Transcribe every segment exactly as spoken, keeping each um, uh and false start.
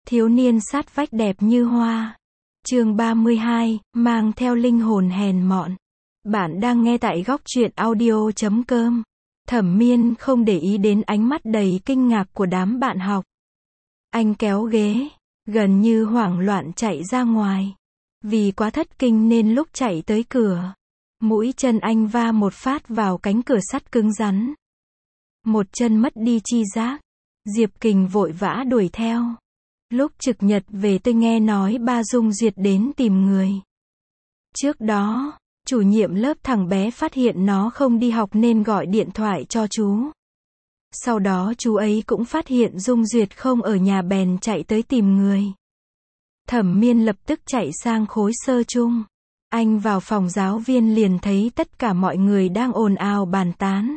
Thiếu niên sát vách đẹp như hoa. Chương ba mươi hai, mang theo linh hồn hèn mọn. Bạn đang nghe tại góc truyện audio chấm com. Thẩm Miên không để ý đến ánh mắt đầy kinh ngạc của đám bạn học. Anh kéo ghế, gần như hoảng loạn chạy ra ngoài. Vì quá thất kinh nên lúc chạy tới cửa, mũi chân anh va một phát vào cánh cửa sắt cứng rắn. Một chân mất đi chi giác. Diệp Kình vội vã đuổi theo. Lúc trực nhật về tôi nghe nói ba Dung Duyệt đến tìm người. Trước đó, chủ nhiệm lớp thằng bé phát hiện nó không đi học nên gọi điện thoại cho chú. Sau đó chú ấy cũng phát hiện Dung Duyệt không ở nhà bèn chạy tới tìm người. Thẩm Miên lập tức chạy sang khối sơ chung. Anh vào phòng giáo viên liền thấy tất cả mọi người đang ồn ào bàn tán.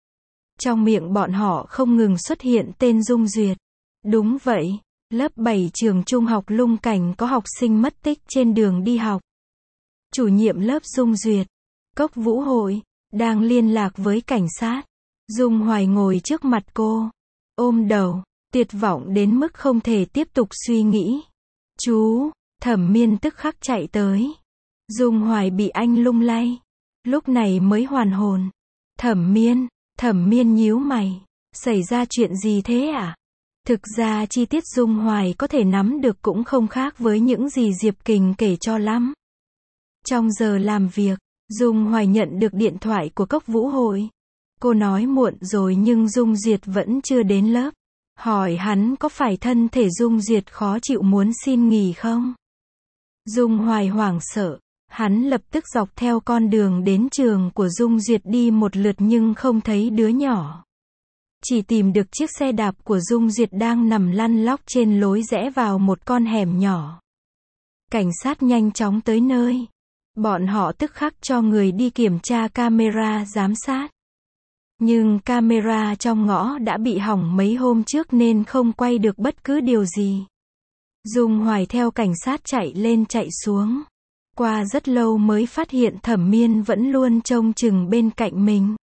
Trong miệng bọn họ không ngừng xuất hiện tên Dung Duyệt. Đúng vậy, lớp bảy trường trung học Lung Cảnh có học sinh mất tích trên đường đi học. Chủ nhiệm lớp Dung Duyệt, Cốc Vũ Hội, đang liên lạc với cảnh sát. Dung Hoài ngồi trước mặt cô, ôm đầu, tuyệt vọng đến mức không thể tiếp tục suy nghĩ. Chú, Thẩm Miên tức khắc chạy tới. Dung Hoài bị anh lung lay, lúc này mới hoàn hồn. Thẩm Miên, Thẩm Miên nhíu mày, xảy ra chuyện gì thế à? Thực ra chi tiết Dung Hoài có thể nắm được cũng không khác với những gì Diệp Kình kể cho lắm. Trong giờ làm việc, Dung Hoài nhận được điện thoại của Cốc Vũ Hội. Cô nói muộn rồi nhưng Dung Duyệt vẫn chưa đến lớp. Hỏi hắn có phải thân thể Dung Duyệt khó chịu muốn xin nghỉ không? Dung Hoài hoảng sợ. Hắn lập tức dọc theo con đường đến trường của Dung Duyệt đi một lượt nhưng không thấy đứa nhỏ. Chỉ tìm được chiếc xe đạp của Dung Duyệt đang nằm lăn lóc trên lối rẽ vào một con hẻm nhỏ. Cảnh sát nhanh chóng tới nơi. Bọn họ tức khắc cho người đi kiểm tra camera giám sát. Nhưng camera trong ngõ đã bị hỏng mấy hôm trước nên không quay được bất cứ điều gì. Dung Hoài theo cảnh sát chạy lên chạy xuống. Qua rất lâu mới phát hiện Thẩm Miên vẫn luôn trông chừng bên cạnh mình.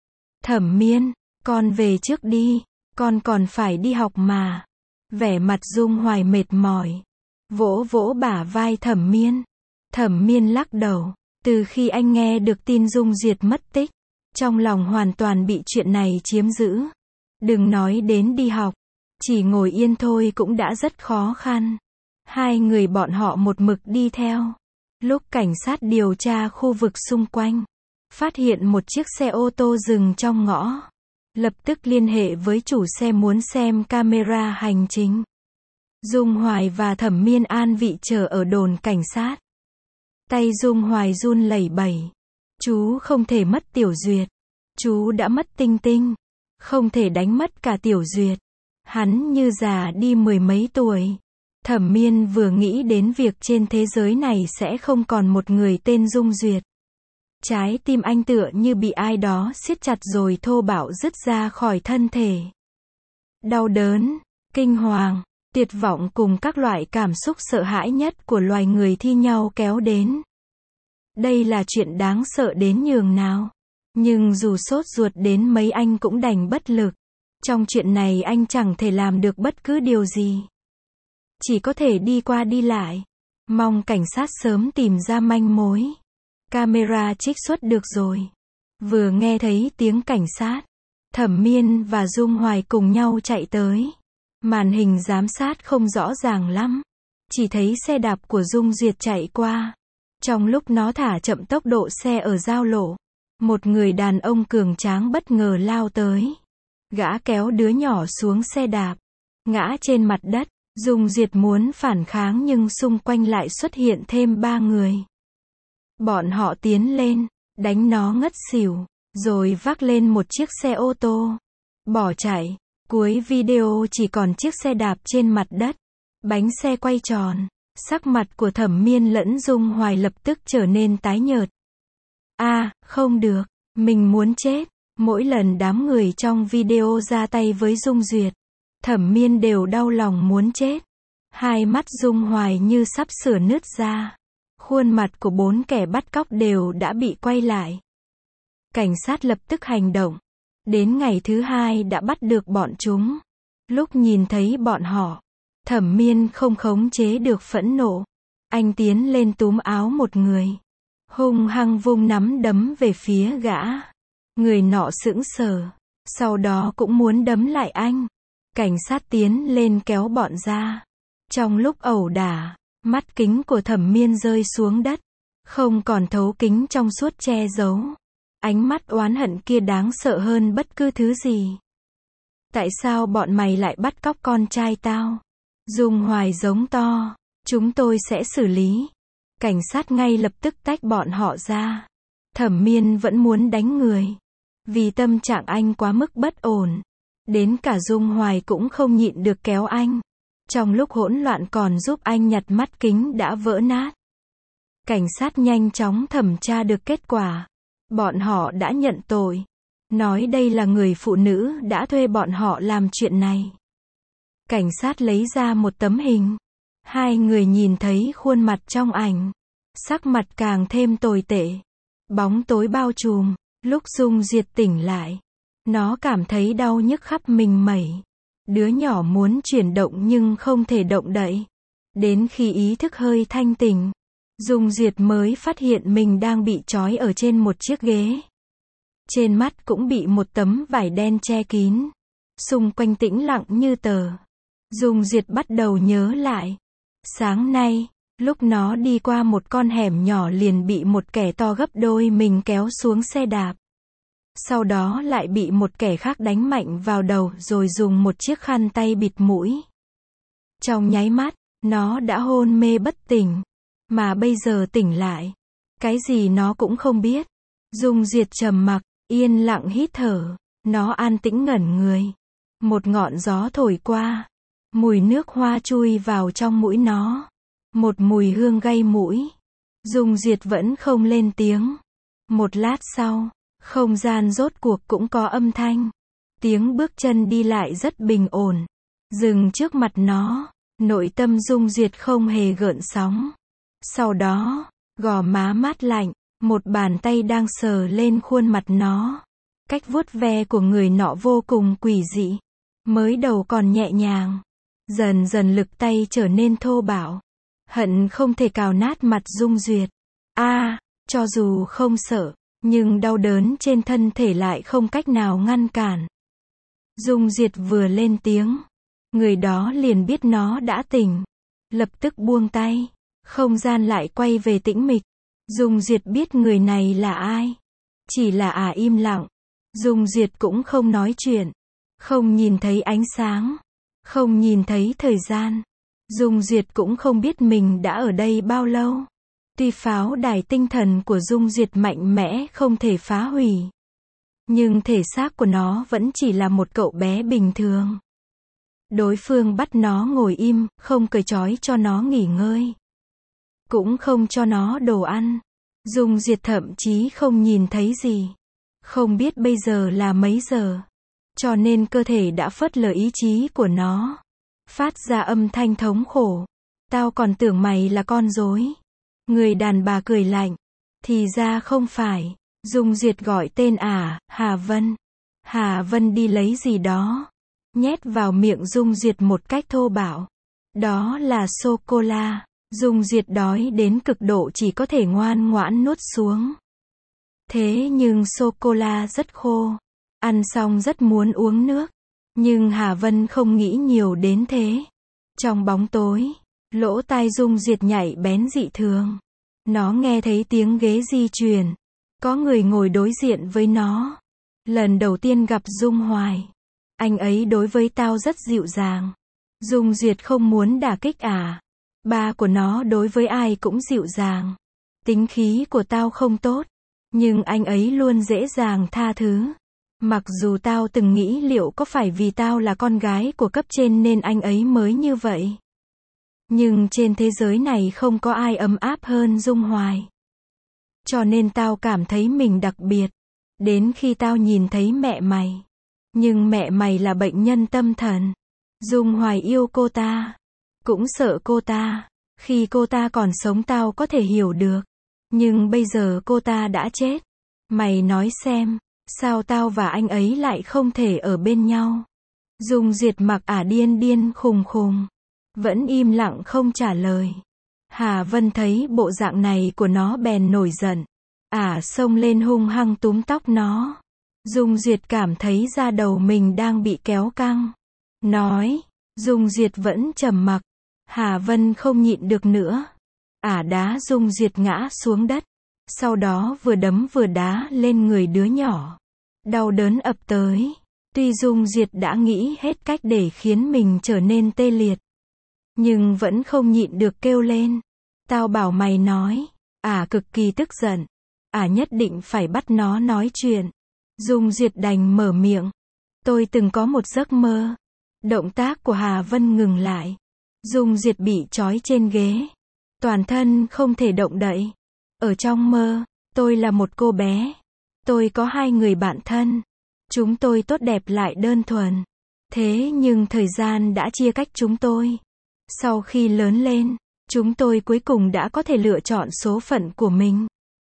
Thẩm Miên, con về trước đi, con còn phải đi học mà. Vẻ mặt Dung Hoài mệt mỏi, vỗ vỗ bả vai Thẩm Miên. Thẩm Miên lắc đầu, từ khi anh nghe được tin Dung Duyệt mất tích, trong lòng hoàn toàn bị chuyện này chiếm giữ. Đừng nói đến đi học, chỉ ngồi yên thôi cũng đã rất khó khăn. Hai người bọn họ một mực đi theo. Lúc cảnh sát điều tra khu vực xung quanh, phát hiện một chiếc xe ô tô dừng trong ngõ. Lập tức liên hệ với chủ xe muốn xem camera hành trình. Dung Hoài và Thẩm Miên an vị chờ ở đồn cảnh sát. Tay Dung Hoài run lẩy bẩy. Chú không thể mất Tiểu Duyệt. Chú đã mất Tinh Tinh. Không thể đánh mất cả Tiểu Duyệt. Hắn như già đi mười mấy tuổi. Thẩm Miên vừa nghĩ đến việc trên thế giới này sẽ không còn một người tên Dung Duyệt. Trái tim anh tựa như bị ai đó siết chặt rồi thô bạo rứt ra khỏi thân thể. Đau đớn, kinh hoàng, tuyệt vọng cùng các loại cảm xúc sợ hãi nhất của loài người thi nhau kéo đến. Đây là chuyện đáng sợ đến nhường nào. Nhưng dù sốt ruột đến mấy anh cũng đành bất lực. Trong chuyện này anh chẳng thể làm được bất cứ điều gì. Chỉ có thể đi qua đi lại. Mong cảnh sát sớm tìm ra manh mối. Camera trích xuất được rồi. Vừa nghe thấy tiếng cảnh sát, Thẩm Miên và Dung Hoài cùng nhau chạy tới. Màn hình giám sát không rõ ràng lắm. Chỉ thấy xe đạp của Dung Duyệt chạy qua. Trong lúc nó thả chậm tốc độ xe ở giao lộ, một người đàn ông cường tráng bất ngờ lao tới. Gã kéo đứa nhỏ xuống xe đạp, ngã trên mặt đất. Dung Duyệt muốn phản kháng nhưng xung quanh lại xuất hiện thêm ba người. Bọn họ tiến lên, đánh nó ngất xỉu, rồi vác lên một chiếc xe ô tô, bỏ chạy. Cuối video chỉ còn chiếc xe đạp trên mặt đất, bánh xe quay tròn. Sắc mặt của Thẩm Miên lẫn Dung Hoài lập tức trở nên tái nhợt. A, à, không được, mình muốn chết. Mỗi lần đám người trong video ra tay với Dung Duyệt, Thẩm Miên đều đau lòng muốn chết. Hai mắt Dung Hoài như sắp sửa nứt ra. Khuôn mặt của bốn kẻ bắt cóc đều đã bị quay lại. Cảnh sát lập tức hành động. Đến ngày thứ hai đã bắt được bọn chúng. Lúc nhìn thấy bọn họ, Thẩm Miên không khống chế được phẫn nộ. Anh tiến lên túm áo một người, hung hăng vung nắm đấm về phía gã. Người nọ sững sờ, sau đó cũng muốn đấm lại anh. Cảnh sát tiến lên kéo bọn ra. Trong lúc ẩu đả, mắt kính của Thẩm Miên rơi xuống đất, không còn thấu kính trong suốt che giấu. Ánh mắt oán hận kia đáng sợ hơn bất cứ thứ gì. Tại sao bọn mày lại bắt cóc con trai tao? Dung Hoài giống to. Chúng tôi sẽ xử lý. Cảnh sát ngay lập tức tách bọn họ ra. Thẩm Miên vẫn muốn đánh người. Vì tâm trạng anh quá mức bất ổn. Đến cả Dung Hoài cũng không nhịn được kéo anh. Trong lúc hỗn loạn còn giúp anh nhặt mắt kính đã vỡ nát. Cảnh sát nhanh chóng thẩm tra được kết quả. Bọn họ đã nhận tội. Nói đây là người phụ nữ đã thuê bọn họ làm chuyện này. Cảnh sát lấy ra một tấm hình. Hai người nhìn thấy khuôn mặt trong ảnh. Sắc mặt càng thêm tồi tệ. Bóng tối bao trùm. Lúc Dung Diệt tỉnh lại, nó cảm thấy đau nhức khắp mình mẩy. Đứa nhỏ muốn chuyển động nhưng không thể động đậy. Đến khi ý thức hơi thanh tỉnh, Dung Diệt mới phát hiện mình đang bị trói ở trên một chiếc ghế. Trên mắt cũng bị một tấm vải đen che kín. Xung quanh tĩnh lặng như tờ. Dung Diệt bắt đầu nhớ lại. Sáng nay, lúc nó đi qua một con hẻm nhỏ liền bị một kẻ to gấp đôi mình kéo xuống xe đạp. Sau đó lại bị một kẻ khác đánh mạnh vào đầu rồi dùng một chiếc khăn tay bịt mũi. Trong nháy mắt, nó đã hôn mê bất tỉnh. Mà bây giờ tỉnh lại. Cái gì nó cũng không biết. Dung Diệt trầm mặc, yên lặng hít thở. Nó an tĩnh ngẩn người. Một ngọn gió thổi qua. Mùi nước hoa chui vào trong mũi nó. Một mùi hương gây mũi. Dung Diệt vẫn không lên tiếng. Một lát sau, không gian rốt cuộc cũng có âm thanh. Tiếng bước chân đi lại rất bình ổn. Dừng trước mặt nó. Nội tâm Dung Diệt không hề gợn sóng. Sau đó, gò má mát lạnh. Một bàn tay đang sờ lên khuôn mặt nó. Cách vuốt ve của người nọ vô cùng quỷ dị. Mới đầu còn nhẹ nhàng. Dần dần lực tay trở nên thô bạo. Hận không thể cào nát mặt Dung Duyệt. A, à, cho dù không sợ, nhưng đau đớn trên thân thể lại không cách nào ngăn cản. Dung Duyệt vừa lên tiếng, người đó liền biết nó đã tỉnh. Lập tức buông tay, không gian lại quay về tĩnh mịch. Dung Duyệt biết người này là ai. Chỉ là à im lặng. Dung Duyệt cũng không nói chuyện. Không nhìn thấy ánh sáng. Không nhìn thấy thời gian. Dung Duyệt cũng không biết mình đã ở đây bao lâu. Tuy pháo đài tinh thần của Dung Duyệt mạnh mẽ không thể phá hủy. Nhưng thể xác của nó vẫn chỉ là một cậu bé bình thường. Đối phương bắt nó ngồi im, không cởi trói cho nó nghỉ ngơi. Cũng không cho nó đồ ăn. Dung Duyệt thậm chí không nhìn thấy gì. Không biết bây giờ là mấy giờ. Cho nên cơ thể đã phớt lờ ý chí của nó. Phát ra âm thanh thống khổ. Tao còn tưởng mày là con rối. Người đàn bà cười lạnh. Thì ra không phải. Dung Duyệt gọi tên à, Hà Vân. Hà Vân đi lấy gì đó. Nhét vào miệng Dung Duyệt một cách thô bạo. Đó là sô-cô-la. Dung Duyệt đói đến cực độ chỉ có thể ngoan ngoãn nuốt xuống. Thế nhưng sô-cô-la rất khô. Ăn xong rất muốn uống nước. Nhưng Hà Vân không nghĩ nhiều đến thế. Trong bóng tối, lỗ tai Dung Duyệt nhạy bén dị thường. Nó nghe thấy tiếng ghế di chuyển. Có người ngồi đối diện với nó. Lần đầu tiên gặp Dung Hoài. Anh ấy đối với tao rất dịu dàng. Dung Duyệt không muốn đả kích à. Ba của nó đối với ai cũng dịu dàng. Tính khí của tao không tốt. Nhưng anh ấy luôn dễ dàng tha thứ. Mặc dù tao từng nghĩ liệu có phải vì tao là con gái của cấp trên nên anh ấy mới như vậy. Nhưng trên thế giới này không có ai ấm áp hơn Dung Hoài. Cho nên tao cảm thấy mình đặc biệt. Đến khi tao nhìn thấy mẹ mày. Nhưng mẹ mày là bệnh nhân tâm thần. Dung Hoài yêu cô ta. Cũng sợ cô ta. Khi cô ta còn sống tao có thể hiểu được. Nhưng bây giờ cô ta đã chết. Mày nói xem. Sao tao và anh ấy lại không thể ở bên nhau? Dung Duyệt mặc ả điên điên khùng khùng. vẫn im lặng không trả lời. Hà Vân thấy bộ dạng này của nó bèn nổi giận. Ả xông lên hung hăng túm tóc nó. Dung Duyệt cảm thấy da đầu mình đang bị kéo căng. Nói, Dung Duyệt vẫn trầm mặc. Hà Vân không nhịn được nữa. Ả đá Dung Duyệt ngã xuống đất. Sau đó vừa đấm vừa đá lên người đứa nhỏ. Đau đớn ập tới. Tuy Dung Duyệt đã nghĩ hết cách để khiến mình trở nên tê liệt, nhưng vẫn không nhịn được kêu lên. Tao bảo mày nói. Ả cực kỳ tức giận. Ả nhất định phải bắt nó nói chuyện. Dung Duyệt đành mở miệng. Tôi từng có một giấc mơ. Động tác của Hà Vân ngừng lại. Dung Duyệt bị trói trên ghế. Toàn thân không thể động đậy. Ở trong mơ, tôi là một cô bé. Tôi có hai người bạn thân. Chúng tôi tốt đẹp lại đơn thuần. Thế nhưng thời gian đã chia cách chúng tôi. Sau khi lớn lên, chúng tôi cuối cùng đã có thể lựa chọn số phận của mình.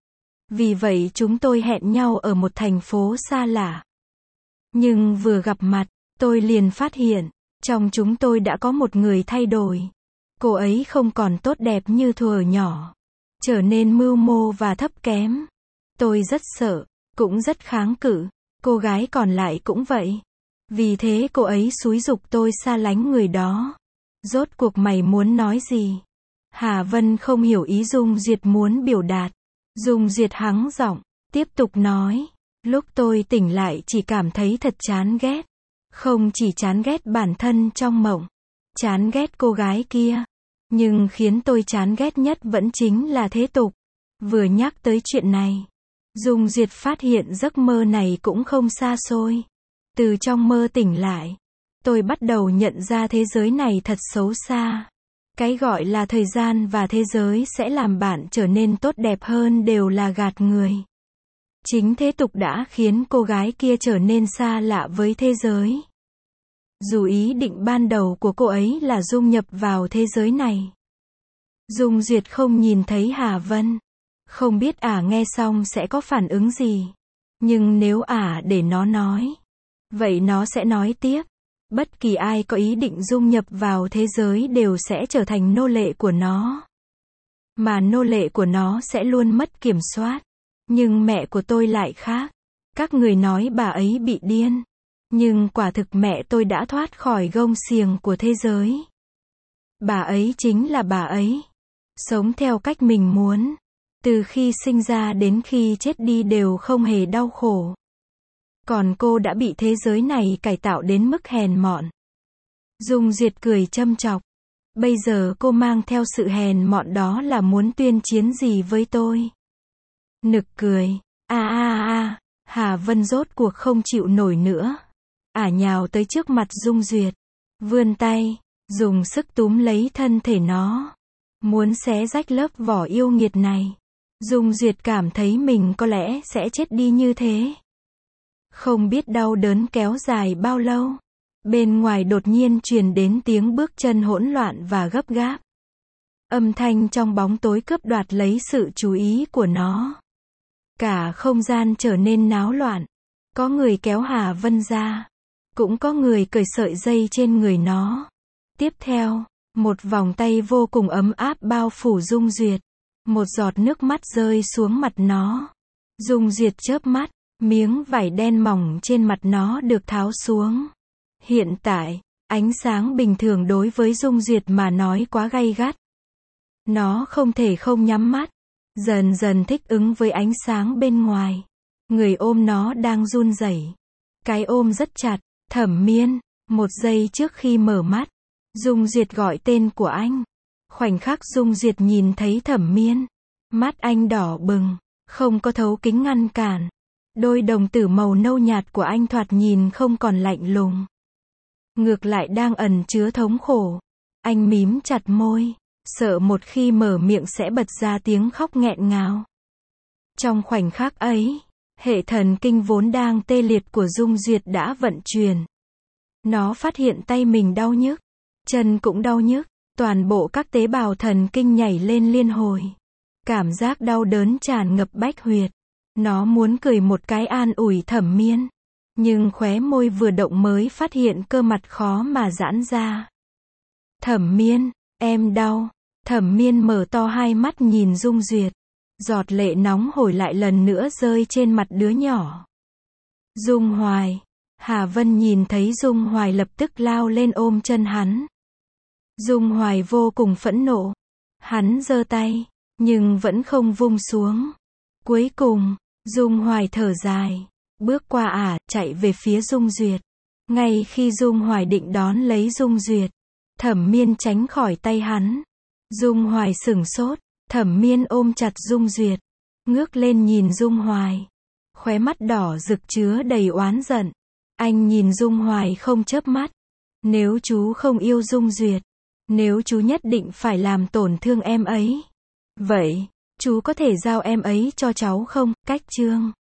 Vì vậy chúng tôi hẹn nhau ở một thành phố xa lạ. Nhưng vừa gặp mặt, tôi liền phát hiện, trong chúng tôi đã có một người thay đổi. Cô ấy không còn tốt đẹp như thuở nhỏ, trở nên mưu mô và thấp kém. Tôi rất sợ, cũng rất kháng cự. Cô gái còn lại cũng vậy. Vì thế cô ấy xúi giục tôi xa lánh người đó. Rốt cuộc mày muốn nói gì? Hà Vân không hiểu ý Dung Duyệt muốn biểu đạt. Dung Duyệt hắng giọng, tiếp tục nói. Lúc tôi tỉnh lại chỉ cảm thấy thật chán ghét. Không chỉ chán ghét bản thân trong mộng, chán ghét cô gái kia. Nhưng khiến tôi chán ghét nhất vẫn chính là thế tục. Vừa nhắc tới chuyện này, Dung Duyệt phát hiện giấc mơ này cũng không xa xôi. Từ trong mơ tỉnh lại, tôi bắt đầu nhận ra thế giới này thật xấu xa. Cái gọi là thời gian và thế giới sẽ làm bạn trở nên tốt đẹp hơn đều là gạt người. Chính thế tục đã khiến cô gái kia trở nên xa lạ với thế giới. Dù ý định ban đầu của cô ấy là dung nhập vào thế giới này. Dung Duyệt không nhìn thấy Hà Vân. Không biết Ả nghe xong sẽ có phản ứng gì. Nhưng nếu Ả để nó nói, vậy nó sẽ nói tiếp. Bất kỳ ai có ý định dung nhập vào thế giới đều sẽ trở thành nô lệ của nó. Mà nô lệ của nó sẽ luôn mất kiểm soát. Nhưng mẹ của tôi lại khác. Các người nói bà ấy bị điên. Nhưng quả thực mẹ tôi đã thoát khỏi gông xiềng của thế giới. Bà ấy chính là bà ấy. Sống theo cách mình muốn. Từ khi sinh ra đến khi chết đi đều không hề đau khổ. Còn cô đã bị thế giới này cải tạo đến mức hèn mọn. Dung Duyệt cười châm chọc. Bây giờ cô mang theo sự hèn mọn đó là muốn tuyên chiến gì với tôi? Nực cười. A a a, Hà Vân rốt cuộc không chịu nổi nữa. Ả nhào tới trước mặt Dung Duyệt. Vươn tay, dùng sức túm lấy thân thể nó. Muốn xé rách lớp vỏ yêu nghiệt này. Dung Duyệt cảm thấy mình có lẽ sẽ chết đi như thế. Không biết đau đớn kéo dài bao lâu. Bên ngoài đột nhiên truyền đến tiếng bước chân hỗn loạn và gấp gáp. Âm thanh trong bóng tối cướp đoạt lấy sự chú ý của nó. Cả không gian trở nên náo loạn. Có người kéo Hà Vân ra. Cũng có người cởi sợi dây trên người nó. Tiếp theo, một vòng tay vô cùng ấm áp bao phủ Dung Duyệt. Một giọt nước mắt rơi xuống mặt nó. Dung Duyệt chớp mắt, miếng vải đen mỏng trên mặt nó được tháo xuống. Hiện tại, ánh sáng bình thường đối với Dung Duyệt mà nói quá gay gắt. Nó không thể không nhắm mắt, dần dần thích ứng với ánh sáng bên ngoài. Người ôm nó đang run rẩy. Cái ôm rất chặt. Thẩm Miên, một giây trước khi mở mắt, Dung Duyệt gọi tên của anh. Khoảnh khắc Dung Duyệt nhìn thấy Thẩm Miên, mắt anh đỏ bừng, không có thấu kính ngăn cản. Đôi đồng tử màu nâu nhạt của anh thoạt nhìn không còn lạnh lùng. Ngược lại đang ẩn chứa thống khổ. Anh mím chặt môi, sợ một khi mở miệng sẽ bật ra tiếng khóc nghẹn ngào. Trong khoảnh khắc ấy, hệ thần kinh vốn đang tê liệt của Dung Duyệt đã vận chuyển. Nó phát hiện tay mình đau nhức, chân cũng đau nhức, toàn bộ các tế bào thần kinh nhảy lên liên hồi. Cảm giác đau đớn tràn ngập bách huyệt. Nó muốn cười một cái an ủi Thẩm Miên, nhưng khóe môi vừa động mới phát hiện cơ mặt khó mà giãn ra. Thẩm Miên, em đau. Thẩm Miên mở to hai mắt nhìn Dung Duyệt. Giọt lệ nóng hổi lại lần nữa rơi trên mặt đứa nhỏ. Dung Hoài. Hà Vân nhìn thấy Dung Hoài lập tức lao lên ôm chân hắn. Dung Hoài vô cùng phẫn nộ. Hắn giơ tay, nhưng vẫn không vung xuống. Cuối cùng, Dung Hoài thở dài, bước qua ả, chạy về phía Dung Duyệt. Ngay khi Dung Hoài định đón lấy Dung Duyệt, Thẩm Miên tránh khỏi tay hắn. Dung Hoài sửng sốt, Thẩm Miên ôm chặt Dung Duyệt, ngước lên nhìn Dung Hoài. Khóe mắt đỏ rực chứa đầy oán giận. Anh nhìn Dung Hoài không chớp mắt. Nếu chú không yêu Dung Duyệt, nếu chú nhất định phải làm tổn thương em ấy, vậy, chú có thể giao em ấy cho cháu không? Cách chương